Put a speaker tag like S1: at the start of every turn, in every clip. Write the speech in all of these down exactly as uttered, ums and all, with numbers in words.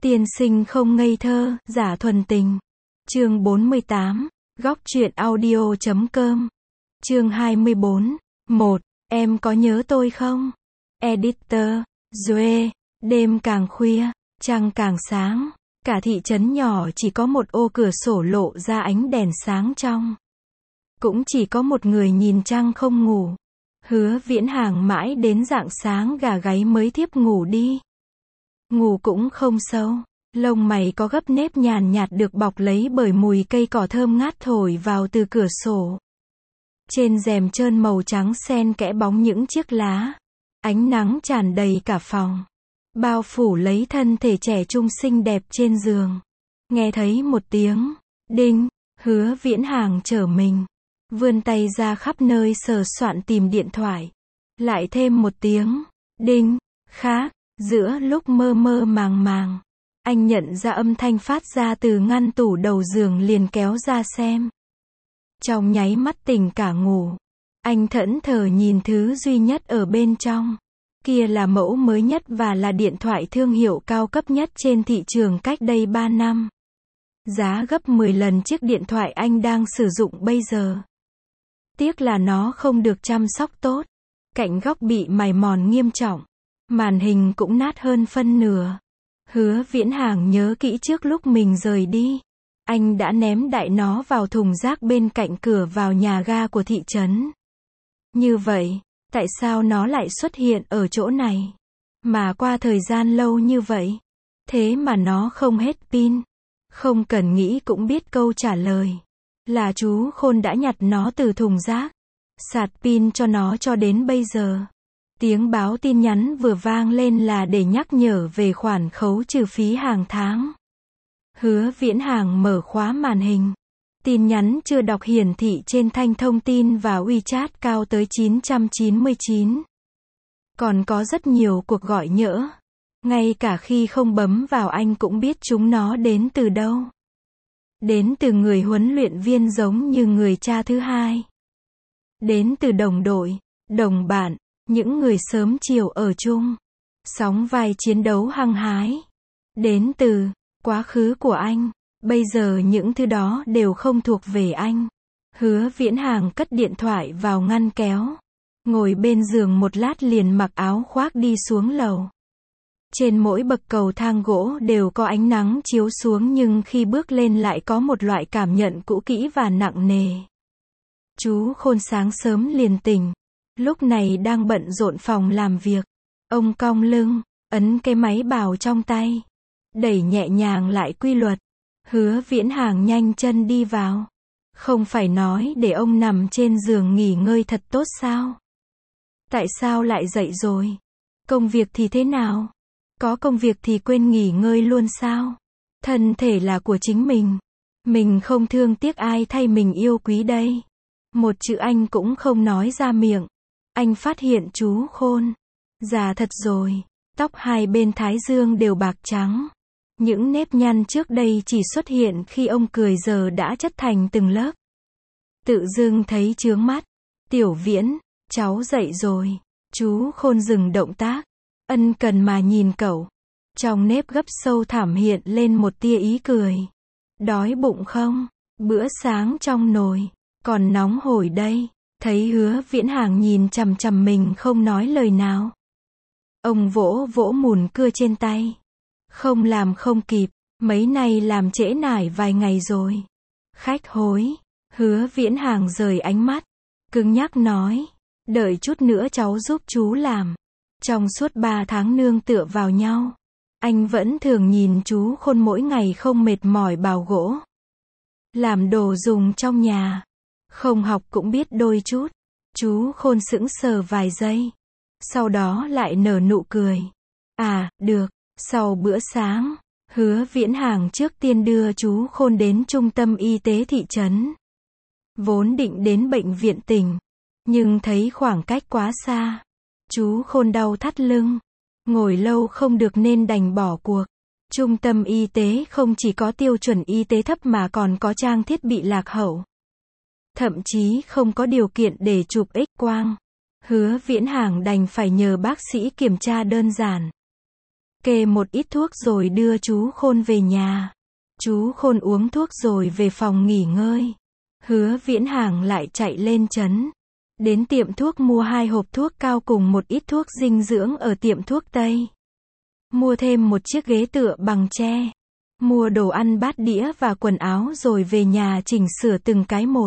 S1: Tiên sinh không ngây thơ, giả thuần tình. Chương bốn mươi tám, góc truyện audio chấm com. Chương hai mươi bốn. một. Em có nhớ tôi không? Editor, Zoe. Đêm càng khuya, trăng càng sáng. Cả thị trấn nhỏ chỉ có một ô cửa sổ lộ ra ánh đèn sáng trong. Cũng chỉ có một người nhìn trăng không ngủ. Hứa Viễn Hàng mãi đến rạng sáng gà gáy mới thiếp ngủ đi. Ngủ cũng không sâu. Lông mày có gấp nếp nhàn nhạt được bọc lấy bởi mùi cây cỏ thơm ngát thổi vào từ cửa sổ. Trên rèm trơn màu trắng xen kẽ bóng những chiếc lá. Ánh nắng tràn đầy cả phòng. Bao phủ lấy thân thể trẻ trung xinh đẹp trên giường. Nghe thấy một tiếng đinh, Hứa Viễn Hàng trở mình. Vươn tay ra khắp nơi sờ soạn tìm điện thoại. Lại thêm một tiếng đinh khác. Giữa lúc mơ mơ màng màng, anh nhận ra âm thanh phát ra từ ngăn tủ đầu giường liền kéo ra xem. Trong nháy mắt tỉnh cả ngủ, anh thẫn thờ nhìn thứ duy nhất ở bên trong. Kia là mẫu mới nhất và là điện thoại thương hiệu cao cấp nhất trên thị trường cách đây ba năm. Giá gấp mười lần chiếc điện thoại anh đang sử dụng bây giờ. Tiếc là nó không được chăm sóc tốt. Cạnh góc bị mài mòn nghiêm trọng. Màn hình cũng nát hơn phân nửa. Hứa Viễn Hàng nhớ kỹ trước lúc mình rời đi. Anh đã ném đại nó vào thùng rác bên cạnh cửa vào nhà ga của thị trấn. Như vậy, tại sao nó lại xuất hiện ở chỗ này? Mà qua thời gian lâu như vậy, thế mà nó không hết pin. Không cần nghĩ cũng biết câu trả lời. Là chú Khôn đã nhặt nó từ thùng rác. Sạc pin cho nó cho đến bây giờ. Tiếng báo tin nhắn vừa vang lên là để nhắc nhở về khoản khấu trừ phí hàng tháng. Hứa Viễn Hàng mở khóa màn hình. Tin nhắn chưa đọc hiển thị trên thanh thông tin và WeChat cao tới chín trăm chín mươi chín. Còn có rất nhiều cuộc gọi nhỡ. Ngay cả khi không bấm vào anh cũng biết chúng nó đến từ đâu. Đến từ người huấn luyện viên giống như người cha thứ hai. Đến từ đồng đội, đồng bạn. Những người sớm chiều ở chung, sóng vai chiến đấu hăng hái. Đến từ quá khứ của anh. Bây giờ những thứ đó đều không thuộc về anh. Hứa Viễn Hàng cất điện thoại vào ngăn kéo. Ngồi bên giường một lát liền mặc áo khoác đi xuống lầu. Trên mỗi bậc cầu thang gỗ đều có ánh nắng chiếu xuống nhưng khi bước lên lại có một loại cảm nhận cũ kỹ và nặng nề. Chú Khôn sáng sớm liền tỉnh. Lúc này đang bận rộn phòng làm việc. Ông cong lưng, ấn cái máy bào trong tay. Đẩy nhẹ nhàng lại quy luật. Hứa Viễn Hàng nhanh chân đi vào. Không phải nói để ông nằm trên giường nghỉ ngơi thật tốt sao? Tại sao lại dậy rồi? Công việc thì thế nào? Có công việc thì quên nghỉ ngơi luôn sao? Thân thể là của chính mình. Mình không thương tiếc ai thay mình yêu quý đây. Một chữ anh cũng không nói ra miệng. Anh phát hiện chú Khôn già thật rồi, tóc hai bên thái dương đều bạc trắng. Những nếp nhăn trước đây chỉ xuất hiện khi ông cười giờ đã chất thành từng lớp. Tự dưng thấy chướng mắt. Tiểu Viễn, cháu dậy rồi. Chú Khôn dừng động tác, ân cần mà nhìn cậu. Trong nếp gấp sâu thẳm hiện lên một tia ý cười. Đói bụng không? Bữa sáng trong nồi còn nóng hổi đây. Thấy Hứa Viễn Hàng nhìn chằm chằm mình không nói lời nào. Ông vỗ vỗ mùn cưa trên tay. Không làm không kịp, mấy nay làm trễ nải vài ngày rồi. Khách hối. Hứa Viễn Hàng rời ánh mắt, cứng nhắc nói. Đợi chút nữa cháu giúp chú làm. Trong suốt ba tháng nương tựa vào nhau, anh vẫn thường nhìn chú Khôn mỗi ngày không mệt mỏi bào gỗ. Làm đồ dùng trong nhà. Không học cũng biết đôi chút. Chú Khôn sững sờ vài giây. Sau đó lại nở nụ cười. À, được. Sau bữa sáng, Hứa Viễn Hàng trước tiên đưa chú Khôn đến trung tâm y tế thị trấn. Vốn định đến bệnh viện tỉnh, nhưng thấy khoảng cách quá xa. Chú Khôn đau thắt lưng. Ngồi lâu không được nên đành bỏ cuộc. Trung tâm y tế không chỉ có tiêu chuẩn y tế thấp mà còn có trang thiết bị lạc hậu. Thậm chí không có điều kiện để chụp X-quang. Hứa Viễn Hàng đành phải nhờ bác sĩ kiểm tra đơn giản. kê một ít thuốc rồi đưa chú Khôn về nhà. Chú Khôn uống thuốc rồi về phòng nghỉ ngơi. Hứa Viễn Hàng lại chạy lên trấn. Đến tiệm thuốc mua hai hộp thuốc cao cùng một ít thuốc dinh dưỡng ở tiệm thuốc Tây. Mua thêm một chiếc ghế tựa bằng tre. Mua đồ ăn bát đĩa và quần áo rồi về nhà chỉnh sửa từng cái một.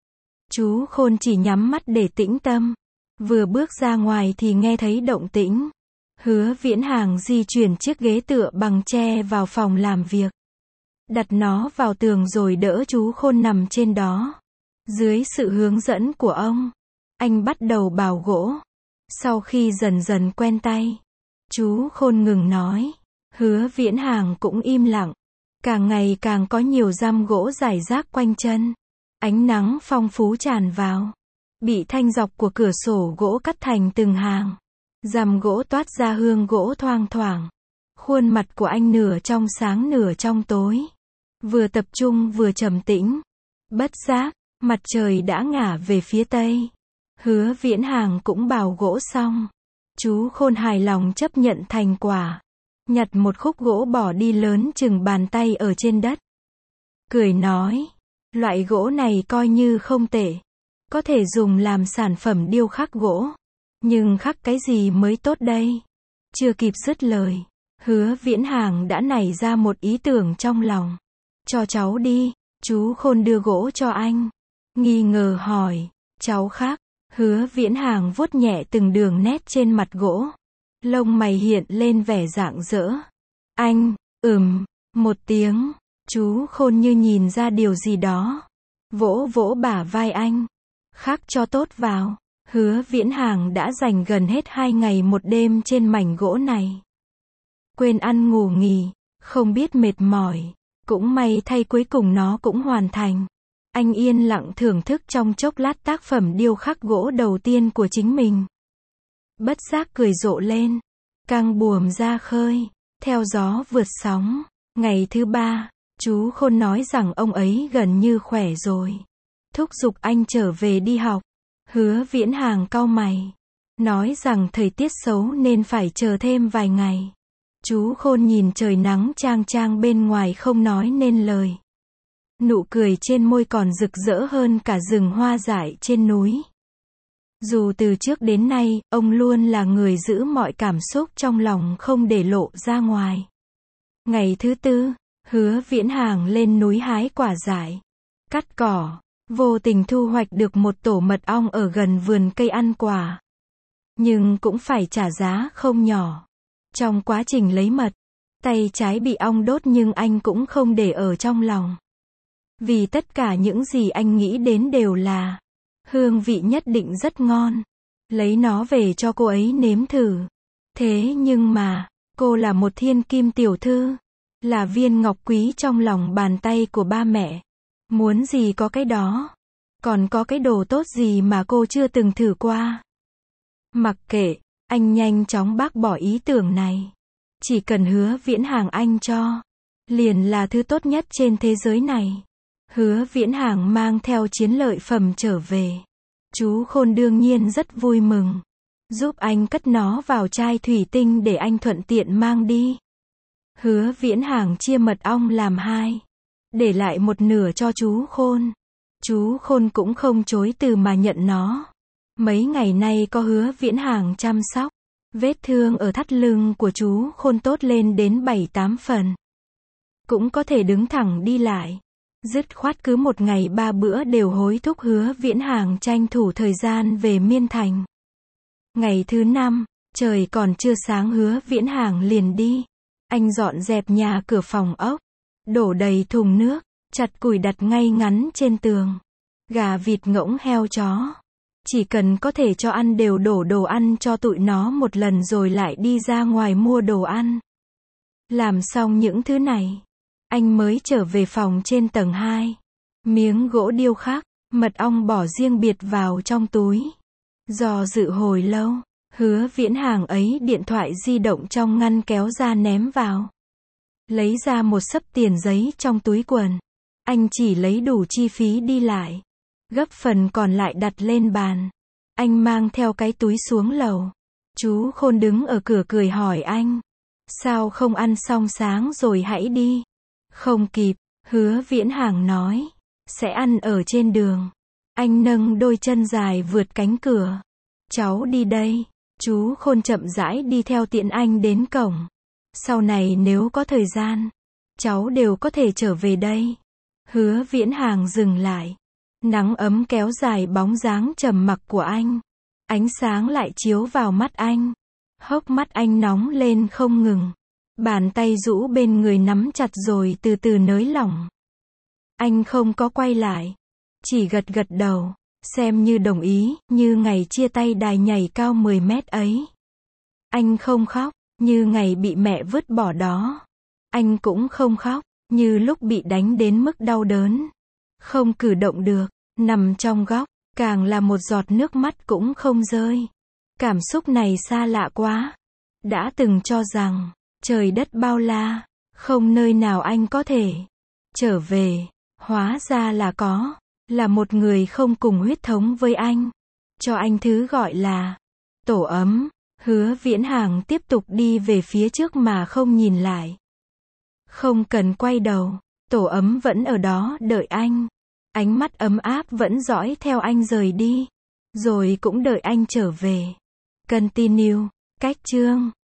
S1: Chú Khôn chỉ nhắm mắt để tĩnh tâm. Vừa bước ra ngoài thì nghe thấy động tĩnh. Hứa Viễn Hàng di chuyển chiếc ghế tựa bằng tre vào phòng làm việc. Đặt nó vào tường rồi đỡ chú Khôn nằm trên đó. Dưới sự hướng dẫn của ông, anh bắt đầu bào gỗ. Sau khi dần dần quen tay, chú Khôn ngừng nói. Hứa Viễn Hàng cũng im lặng. Càng ngày càng có nhiều răm gỗ rải rác quanh chân. Ánh nắng phong phú tràn vào. Bị thanh dọc của cửa sổ gỗ cắt thành từng hàng. Răm gỗ toát ra hương gỗ thoang thoảng. Khuôn mặt của anh nửa trong sáng nửa trong tối. Vừa tập trung vừa trầm tĩnh. Bất giác, mặt trời đã ngả về phía tây. Hứa Viễn Hàng cũng bào gỗ xong. Chú Khôn hài lòng chấp nhận thành quả. Nhặt một khúc gỗ bỏ đi lớn chừng bàn tay ở trên đất. Cười nói, loại gỗ này coi như không tệ. Có thể dùng làm sản phẩm điêu khắc gỗ. Nhưng khắc cái gì mới tốt đây? Chưa kịp dứt lời, Hứa Viễn Hàng đã nảy ra một ý tưởng trong lòng. Cho cháu đi. Chú Khôn đưa gỗ cho anh. Nghi ngờ hỏi, cháu khắc. Hứa Viễn Hàng vuốt nhẹ từng đường nét trên mặt gỗ. Lông mày hiện lên vẻ rạng rỡ. Anh, ừm, một tiếng. Chú Khôn như nhìn ra điều gì đó. Vỗ vỗ bả vai anh. Khắc cho tốt vào. Hứa Viễn Hàng đã dành gần hết hai ngày một đêm trên mảnh gỗ này. Quên ăn ngủ nghỉ, không biết mệt mỏi. Cũng may thay cuối cùng nó cũng hoàn thành. Anh yên lặng thưởng thức trong chốc lát tác phẩm điêu khắc gỗ đầu tiên của chính mình. Bất giác cười rộ lên. Căng buồm ra khơi. Theo gió vượt sóng. Ngày thứ ba, chú Khôn nói rằng ông ấy gần như khỏe rồi. Thúc giục anh trở về đi học. Hứa Viễn Hàng cau mày. Nói rằng thời tiết xấu nên phải chờ thêm vài ngày. Chú Khôn nhìn trời nắng chang chang bên ngoài không nói nên lời. Nụ cười trên môi còn rực rỡ hơn cả rừng hoa dại trên núi. Dù từ trước đến nay, ông luôn là người giữ mọi cảm xúc trong lòng không để lộ ra ngoài. Ngày thứ tư, Hứa Viễn Hàng lên núi hái quả dại, cắt cỏ, vô tình thu hoạch được một tổ mật ong ở gần vườn cây ăn quả. Nhưng cũng phải trả giá không nhỏ. Trong quá trình lấy mật, tay trái bị ong đốt nhưng anh cũng không để ở trong lòng. Vì tất cả những gì anh nghĩ đến đều là hương vị nhất định rất ngon. Lấy nó về cho cô ấy nếm thử. Thế nhưng mà, cô là một thiên kim tiểu thư. Là viên ngọc quý trong lòng bàn tay của ba mẹ. Muốn gì có cái đó. Còn có cái đồ tốt gì mà cô chưa từng thử qua. Mặc kệ, anh nhanh chóng bác bỏ ý tưởng này. Chỉ cần Hứa Viễn Hàng anh cho. Liền là thứ tốt nhất trên thế giới này. Hứa Viễn Hàng mang theo chiến lợi phẩm trở về. Chú Khôn đương nhiên rất vui mừng. Giúp anh cất nó vào chai thủy tinh để anh thuận tiện mang đi. Hứa Viễn Hàng chia mật ong làm hai. Để lại một nửa cho chú Khôn. Chú Khôn cũng không chối từ mà nhận nó. Mấy ngày nay có Hứa Viễn Hàng chăm sóc. Vết thương ở thắt lưng của chú Khôn tốt lên đến bảy tám phần. Cũng có thể đứng thẳng đi lại. Dứt khoát cứ một ngày ba bữa đều hối thúc Hứa Viễn Hàng tranh thủ thời gian về Miên Thành. Ngày thứ năm, trời còn chưa sáng Hứa Viễn Hàng liền đi. Anh dọn dẹp nhà cửa phòng ốc. Đổ đầy thùng nước. Chặt củi đặt ngay ngắn trên tường. Gà vịt ngỗng heo chó. Chỉ cần có thể cho ăn đều đổ đồ ăn cho tụi nó một lần rồi lại đi ra ngoài mua đồ ăn. Làm xong những thứ này, anh mới trở về phòng trên tầng hai. Miếng gỗ điêu khắc, mật ong bỏ riêng biệt vào trong túi. Do dự hồi lâu, Hứa Viễn Hàng ấy điện thoại di động trong ngăn kéo ra ném vào. Lấy ra một xấp tiền giấy trong túi quần. Anh chỉ lấy đủ chi phí đi lại. Gấp phần còn lại đặt lên bàn. Anh mang theo cái túi xuống lầu. Chú Khôn đứng ở cửa cười hỏi anh. Sao không ăn xong sáng rồi hãy đi? Không kịp, Hứa Viễn Hàng nói. Sẽ ăn ở trên đường. Anh nâng đôi chân dài vượt cánh cửa. Cháu đi đây. Chú Khôn chậm rãi đi theo tiễn anh đến cổng. Sau này nếu có thời gian, cháu đều có thể trở về đây. Hứa Viễn Hàng dừng lại. Nắng ấm kéo dài bóng dáng trầm mặc của anh. Ánh sáng lại chiếu vào mắt anh. Hốc mắt anh nóng lên không ngừng. Bàn tay rũ bên người nắm chặt rồi từ từ nới lỏng. Anh không có quay lại. Chỉ gật gật đầu. Xem như đồng ý, như ngày chia tay đài nhảy cao mười mét ấy. Anh không khóc, như ngày bị mẹ vứt bỏ đó. Anh cũng không khóc, như lúc bị đánh đến mức đau đớn. Không cử động được, nằm trong góc, càng là một giọt nước mắt cũng không rơi. Cảm xúc này xa lạ quá. Đã từng cho rằng, trời đất bao la, không nơi nào anh có thể trở về. Hóa ra là có. Là một người không cùng huyết thống với anh. Cho anh thứ gọi là tổ ấm. Hứa Viễn Hàng tiếp tục đi về phía trước mà không nhìn lại. Không cần quay đầu. Tổ ấm vẫn ở đó đợi anh. Ánh mắt ấm áp vẫn dõi theo anh rời đi. Rồi cũng đợi anh trở về. Continue. Cách chương